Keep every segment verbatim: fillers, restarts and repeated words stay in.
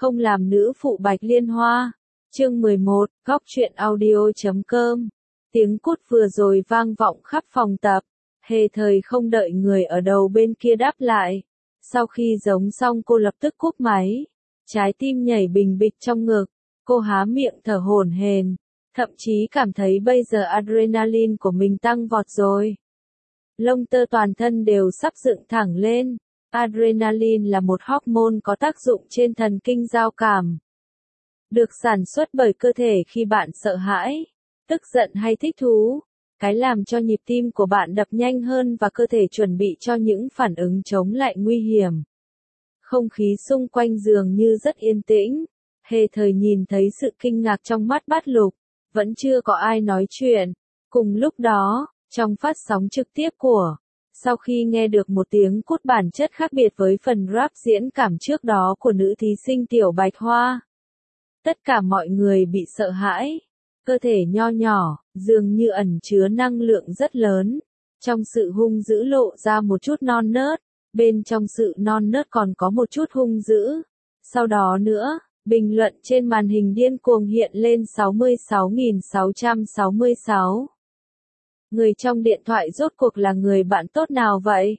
không làm nữ phụ Bạch Liên Hoa. Chương mười một, góc truyện audio chấm com. Tiếng cút vừa rồi vang vọng khắp phòng tập, hề thời không đợi người ở đầu bên kia đáp lại. Sau khi giống xong cô lập tức cúp máy, trái tim nhảy bình bịch trong ngực, cô há miệng thở hổn hển, thậm chí cảm thấy bây giờ adrenaline của mình tăng vọt rồi. Lông tơ toàn thân đều sắp dựng thẳng lên. Adrenaline là một hormone có tác dụng trên thần kinh giao cảm, được sản xuất bởi cơ thể khi bạn sợ hãi, tức giận hay thích thú, cái làm cho nhịp tim của bạn đập nhanh hơn và cơ thể chuẩn bị cho những phản ứng chống lại nguy hiểm. Không khí xung quanh dường như rất yên tĩnh, hề thời nhìn thấy sự kinh ngạc trong mắt Bát Lục, vẫn chưa có ai nói chuyện. Cùng lúc đó, trong phát sóng trực tiếp của, sau khi nghe được một tiếng cút bản chất khác biệt với phần rap diễn cảm trước đó của nữ thí sinh Tiểu Bạch Hoa, tất cả mọi người bị sợ hãi. Cơ thể nho nhỏ, dường như ẩn chứa năng lượng rất lớn. Trong sự hung dữ lộ ra một chút non nớt, bên trong sự non nớt còn có một chút hung dữ. Sau đó nữa, bình luận trên màn hình điên cuồng hiện lên sáu mươi sáu nghìn sáu trăm sáu mươi sáu. Người trong điện thoại rốt cuộc là người bạn tốt nào vậy?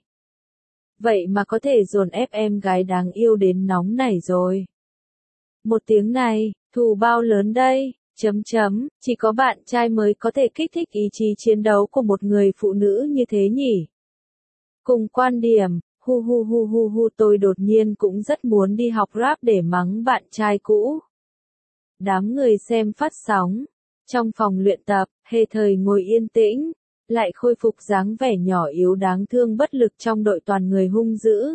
Vậy mà có thể dồn ép em gái đáng yêu đến nóng nảy rồi. Một tiếng này, thù bao lớn đây, chấm chấm, chỉ có bạn trai mới có thể kích thích ý chí chiến đấu của một người phụ nữ như thế nhỉ. Cùng quan điểm, hu hu hu hu hu tôi đột nhiên cũng rất muốn đi học rap để mắng bạn trai cũ. Đám người xem phát sóng, trong phòng luyện tập, hề thời ngồi yên tĩnh, lại khôi phục dáng vẻ nhỏ yếu đáng thương bất lực trong đội toàn người hung dữ.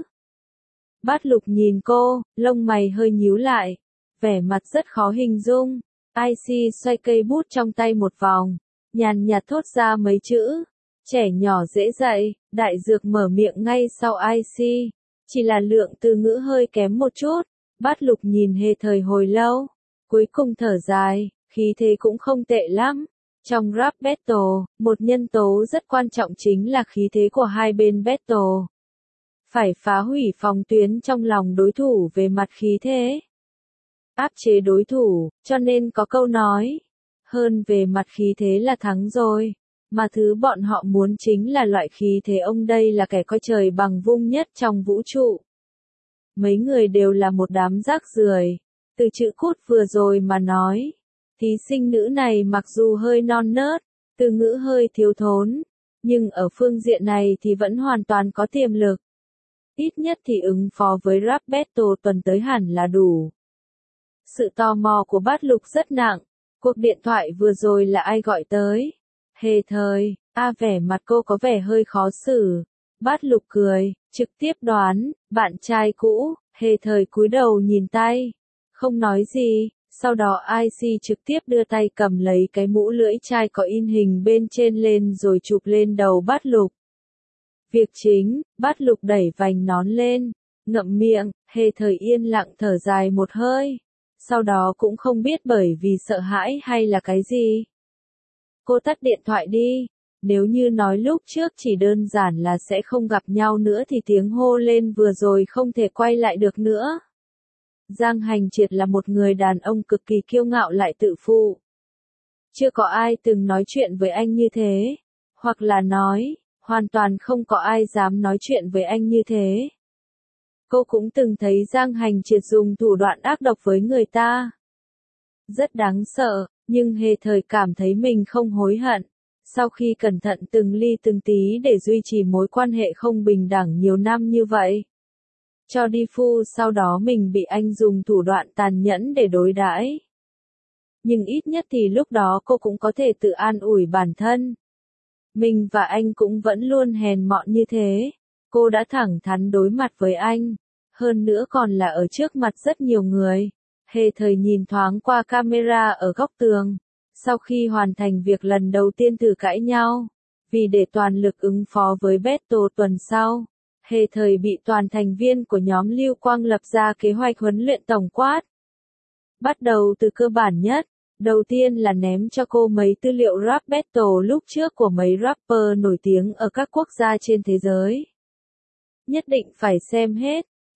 Bát Lục nhìn cô, lông mày hơi nhíu lại, vẻ mặt rất khó hình dung. i xê xoay cây bút trong tay một vòng, nhàn nhạt thốt ra mấy chữ, trẻ nhỏ dễ dạy. Đại dược mở miệng ngay sau i xê, chỉ là lượng từ ngữ hơi kém một chút. Bát Lục nhìn hề thời hồi lâu, cuối cùng thở dài, khí thế cũng không tệ lắm. Trong rap battle, một nhân tố rất quan trọng chính là khí thế của hai bên battle. Phải phá hủy phòng tuyến trong lòng đối thủ về mặt khí thế, áp chế đối thủ, cho nên có câu nói, hơn về mặt khí thế là thắng rồi, mà thứ bọn họ muốn chính là loại khí thế ông đây là kẻ coi trời bằng vung nhất trong vũ trụ. Mấy người đều là một đám rác rưởi, từ chữ cút vừa rồi mà nói. Thí sinh nữ này mặc dù hơi non nớt, từ ngữ hơi thiếu thốn, nhưng ở phương diện này thì vẫn hoàn toàn có tiềm lực. Ít nhất thì ứng phó với rap battle tuần tới hẳn là đủ. Sự tò mò của Bát Lục rất nặng. Cuộc điện thoại vừa rồi là ai gọi tới? Hề thời, a vẻ mặt cô có vẻ hơi khó xử. Bát Lục cười, trực tiếp đoán, bạn trai cũ. Hề thời cúi đầu nhìn tay, không nói gì. Sau đó i xê trực tiếp đưa tay cầm lấy cái mũ lưỡi chai có in hình bên trên lên rồi chụp lên đầu Bát Lục. Việc chính, Bát Lục đẩy vành nón lên, ngậm miệng, hề thời yên lặng thở dài một hơi. Sau đó cũng không biết bởi vì sợ hãi hay là cái gì. Cô tắt điện thoại đi. Nếu như nói lúc trước chỉ đơn giản là sẽ không gặp nhau nữa thì tiếng hô lên vừa rồi không thể quay lại được nữa. Giang Hành Triệt là một người đàn ông cực kỳ kiêu ngạo lại tự phụ. Chưa có ai từng nói chuyện với anh như thế. Hoặc là nói, hoàn toàn không có ai dám nói chuyện với anh như thế. Cô cũng từng thấy Giang Hành Triệt dùng thủ đoạn ác độc với người ta. Rất đáng sợ, nhưng hề thời cảm thấy mình không hối hận. Sau khi cẩn thận từng ly từng tí để duy trì mối quan hệ không bình đẳng nhiều năm như vậy. Cho đi phu sau đó mình bị anh dùng thủ đoạn tàn nhẫn để đối đãi. Nhưng ít nhất thì lúc đó cô cũng có thể tự an ủi bản thân. Mình và anh cũng vẫn luôn hèn mọn như thế. Cô đã thẳng thắn đối mặt với anh. Hơn nữa còn là ở trước mặt rất nhiều người. Hề thời nhìn thoáng qua camera ở góc tường. Sau khi hoàn thành việc lần đầu tiên thử cãi nhau, vì để toàn lực ứng phó với battle tuần sau, hề thời bị toàn thành viên của nhóm Lưu Quang lập ra kế hoạch huấn luyện tổng quát. Bắt đầu từ cơ bản nhất, đầu tiên là ném cho cô mấy tư liệu rap battle lúc trước của mấy rapper nổi tiếng ở các quốc gia trên thế giới. Nhất định phải xem hết,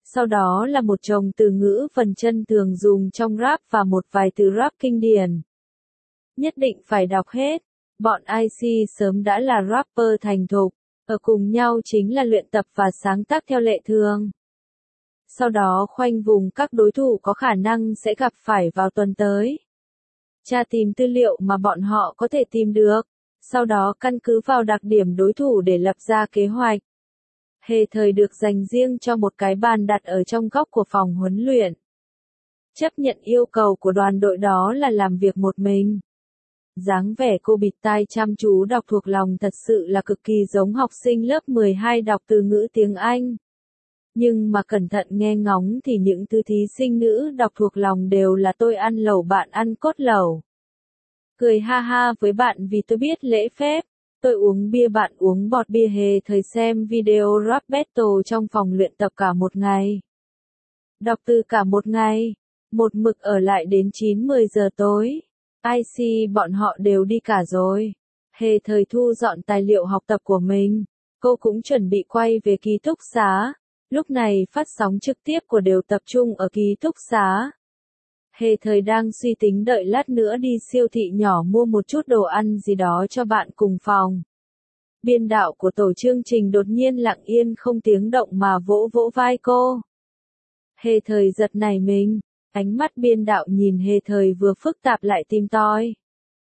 Sau đó là một chồng từ ngữ phần chân thường dùng trong rap và một vài từ rap kinh điển. Nhất định phải đọc hết. Bọn i xê sớm đã là rapper thành thục, ở cùng nhau chính là luyện tập và sáng tác theo lệ thường. Sau đó khoanh vùng các đối thủ có khả năng sẽ gặp phải vào tuần tới. Tra tìm tư liệu mà bọn họ có thể tìm được, sau đó căn cứ vào đặc điểm đối thủ để lập ra kế hoạch. Hề thời được dành riêng cho một cái bàn đặt ở trong góc của phòng huấn luyện. Chấp nhận yêu cầu của đoàn đội đó là làm việc một mình. Dáng vẻ cô bịt tai chăm chú đọc thuộc lòng thật sự là cực kỳ giống học sinh lớp mười hai đọc từ ngữ tiếng Anh. Nhưng mà cẩn thận nghe ngóng thì những thứ thí sinh nữ đọc thuộc lòng đều là tôi ăn lẩu bạn ăn cốt lẩu. Cười ha ha với bạn vì tôi biết lễ phép, tôi uống bia bạn uống bọt bia. Hề thời xem video rap battle trong phòng luyện tập cả một ngày. Đọc từ cả một ngày, một mực ở lại đến chín mười giờ tối. i xê bọn họ đều đi cả rồi. Hề thời thu dọn tài liệu học tập của mình, cô cũng chuẩn bị quay về ký túc xá. Lúc này phát sóng trực tiếp của đều tập trung ở ký túc xá. Hề thời đang suy tính đợi lát nữa đi siêu thị nhỏ mua một chút đồ ăn gì đó cho bạn cùng phòng. Biên đạo của tổ chương trình đột nhiên lặng yên không tiếng động mà vỗ vỗ vai cô. Hề thời giật nảy mình, ánh mắt biên đạo nhìn hề thời vừa phức tạp lại tìm tòi.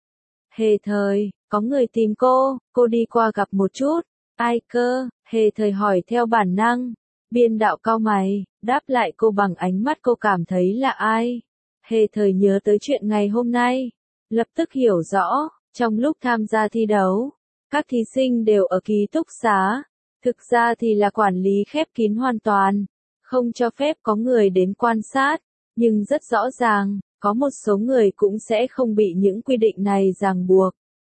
Hề thời, có người tìm cô, cô đi qua gặp một chút. Ai cơ? Hề thời hỏi theo bản năng. Biên đạo cau mày, đáp lại cô bằng ánh mắt cô cảm thấy là ai. Hề thời nhớ tới chuyện ngày hôm nay, lập tức hiểu rõ, trong lúc tham gia thi đấu, các thí sinh đều ở ký túc xá, thực ra thì là quản lý khép kín hoàn toàn, không cho phép có người đến quan sát, nhưng rất rõ ràng, có một số người cũng sẽ không bị những quy định này ràng buộc.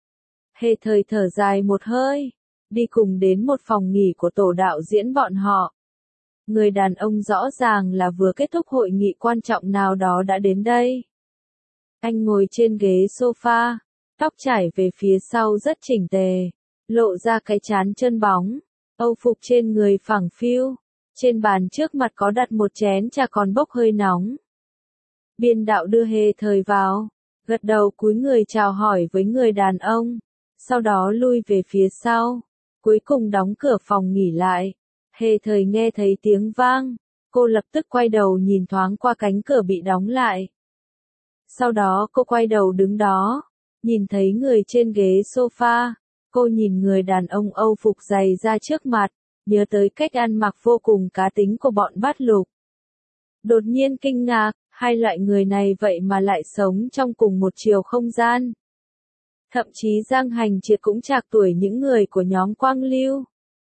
Hề thời thở dài một hơi, đi cùng đến một phòng nghỉ của tổ đạo diễn bọn họ. Người đàn ông rõ ràng là vừa kết thúc hội nghị quan trọng nào đó đã đến đây. Anh ngồi trên ghế sofa, tóc trải về phía sau rất chỉnh tề, lộ ra cái trán chân bóng, âu phục trên người phẳng phiu. Trên bàn trước mặt có đặt một chén trà còn bốc hơi nóng. Biên đạo đưa hề thời vào, gật đầu cúi người chào hỏi với người đàn ông, sau đó lui về phía sau, cuối cùng đóng cửa phòng nghỉ lại. Hề thời nghe thấy tiếng vang, cô lập tức quay đầu nhìn thoáng qua cánh cửa bị đóng lại. Sau đó cô quay đầu đứng đó, nhìn thấy người trên ghế sofa, cô nhìn người đàn ông âu phục dày ra trước mặt, nhớ tới cách ăn mặc vô cùng cá tính của bọn Bát Lục. Đột nhiên kinh ngạc, hai loại người này vậy mà lại sống trong cùng một chiều không gian. Thậm chí Giang Hành Triệt cũng trạc tuổi những người của nhóm Quang Lưu.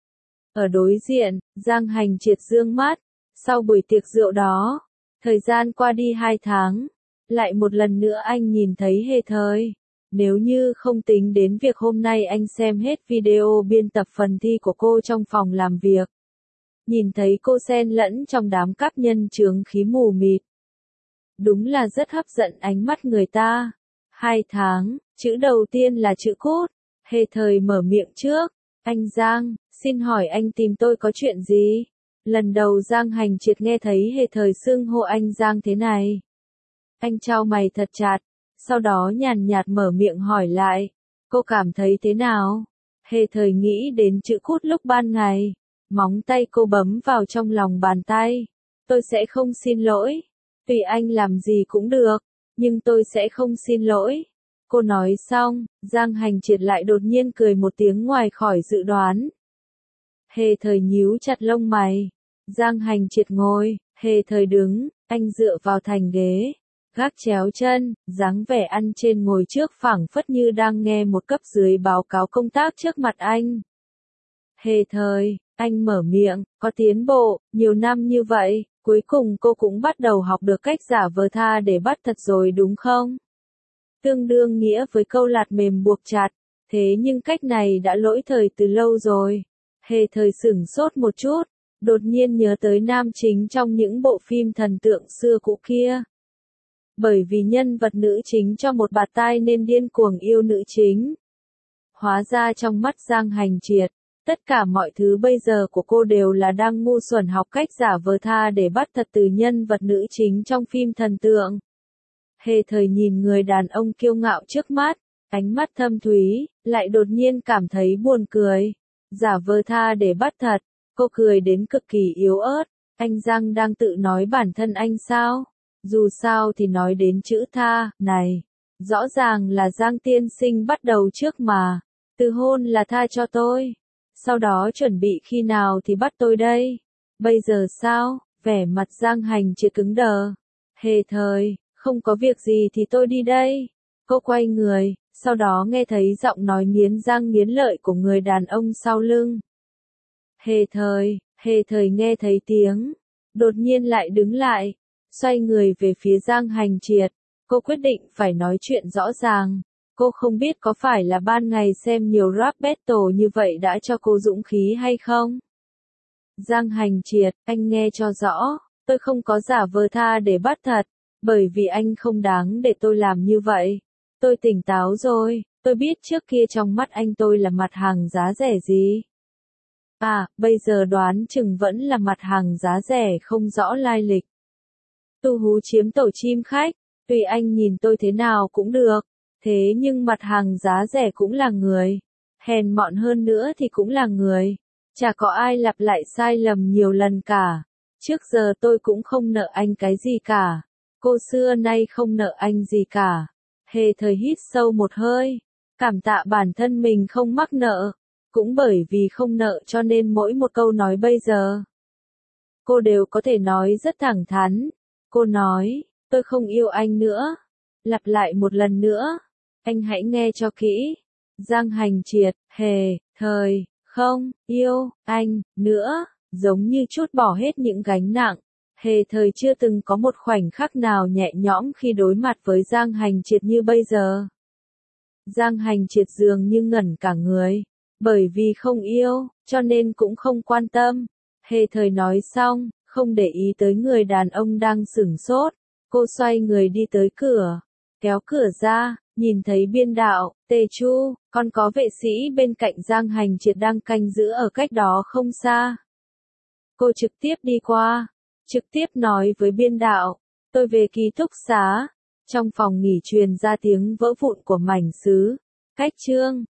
Ở đối diện, Giang Hành Triệt dương mắt, sau buổi tiệc rượu đó, thời gian qua đi hai tháng, lại một lần nữa anh nhìn thấy hề thời. Nếu như không tính đến việc hôm nay anh xem hết video biên tập phần thi của cô trong phòng làm việc. Nhìn thấy cô xen lẫn trong đám cáp nhân chướng khí mù mịt. Đúng là rất hấp dẫn ánh mắt người ta. Hai tháng, chữ đầu tiên là chữ cốt. Hề thời mở miệng trước. Anh Giang, xin hỏi anh tìm tôi có chuyện gì? Lần đầu Giang Hành Triệt nghe thấy hề thời xưng hô anh Giang thế này. Anh chau mày thật chặt, sau đó nhàn nhạt mở miệng hỏi lại. Cô cảm thấy thế nào? Hề thời nghĩ đến chữ cút lúc ban ngày. Móng tay cô bấm vào trong lòng bàn tay. Tôi sẽ không xin lỗi. Tùy anh làm gì cũng được, nhưng tôi sẽ không xin lỗi. Cô nói xong, Giang Hành Triệt lại đột nhiên cười một tiếng ngoài khỏi dự đoán. Hề thời nhíu chặt lông mày. Giang Hành Triệt ngồi, hề thời đứng, anh dựa vào thành ghế, gác chéo chân, dáng vẻ ăn trên ngồi trước phảng phất như đang nghe một cấp dưới báo cáo công tác trước mặt anh. Hề thời, anh mở miệng, có tiến bộ, nhiều năm như vậy, cuối cùng cô cũng bắt đầu học được cách giả vờ tha để bắt thật rồi đúng không? Tương đương nghĩa với câu lạt mềm buộc chặt, thế nhưng cách này đã lỗi thời từ lâu rồi. Hề thời sửng sốt một chút, đột nhiên nhớ tới nam chính trong những bộ phim thần tượng xưa cũ kia. Bởi vì nhân vật nữ chính cho một bạt tai nên điên cuồng yêu nữ chính. Hóa ra trong mắt Giang Hành Triệt, Tất cả mọi thứ bây giờ của cô đều là đang ngu xuẩn học cách giả vờ tha để bắt thật từ nhân vật nữ chính trong phim thần tượng. Hề thời nhìn người đàn ông kiêu ngạo trước mắt, ánh mắt thâm thúy, lại đột nhiên cảm thấy buồn cười. Giả vờ tha để bắt thật, cô cười đến cực kỳ yếu ớt. Anh Giang đang tự nói bản thân anh sao? Dù sao thì nói đến chữ tha, này, rõ ràng là Giang tiên sinh bắt đầu trước mà. Từ hôn là tha cho tôi. Sau đó chuẩn bị khi nào thì bắt tôi đây? Bây giờ sao? Vẻ mặt Giang Hành Triệt cứng đờ. Hề thời, không có việc gì thì tôi đi đây. Cô quay người, sau đó nghe thấy giọng nói nghiến răng nghiến lợi của người đàn ông sau lưng. Hề thời, hề thời nghe thấy tiếng, đột nhiên lại đứng lại, xoay người về phía Giang Hành Triệt. Cô quyết định phải nói chuyện rõ ràng. Cô không biết có phải là ban ngày xem nhiều rap battle như vậy đã cho cô dũng khí hay không? Giang Hành Triệt, anh nghe cho rõ, tôi không có giả vờ tha để bắt thật, bởi vì anh không đáng để tôi làm như vậy. Tôi tỉnh táo rồi, tôi biết trước kia trong mắt anh tôi là mặt hàng giá rẻ gì. À, bây giờ đoán chừng vẫn là mặt hàng giá rẻ không rõ lai lịch. Tu hú chiếm tổ chim khách, tùy anh nhìn tôi thế nào cũng được. Thế nhưng mặt hàng giá rẻ cũng là người, hèn mọn hơn nữa thì cũng là người. Chả có ai lặp lại sai lầm nhiều lần cả. Trước giờ tôi cũng không nợ anh cái gì cả. Cô xưa nay không nợ anh gì cả. Hề thời hít sâu một hơi, cảm tạ bản thân mình không mắc nợ. Cũng bởi vì không nợ cho nên mỗi một câu nói bây giờ, cô đều có thể nói rất thẳng thắn. Cô nói, tôi không yêu anh nữa. Lặp lại một lần nữa. Anh hãy nghe cho kỹ. Giang Hành Triệt, hề, thời, không, yêu, anh, nữa, giống như trút bỏ hết những gánh nặng. Hề thời chưa từng có một khoảnh khắc nào nhẹ nhõm khi đối mặt với Giang Hành Triệt như bây giờ. Giang Hành Triệt dường như ngẩn cả người. Bởi vì không yêu, cho nên cũng không quan tâm. Hề thời nói xong, không để ý tới người đàn ông đang sửng sốt. Cô xoay người đi tới cửa, kéo cửa ra, nhìn thấy biên đạo, Tề Chu, còn có vệ sĩ bên cạnh Giang Hành Triệt đang canh giữ ở cách đó không xa. Cô trực tiếp đi qua, trực tiếp nói với biên đạo, tôi về ký túc xá. Trong phòng nghỉ truyền ra tiếng vỡ vụn của mảnh sứ. Cách chương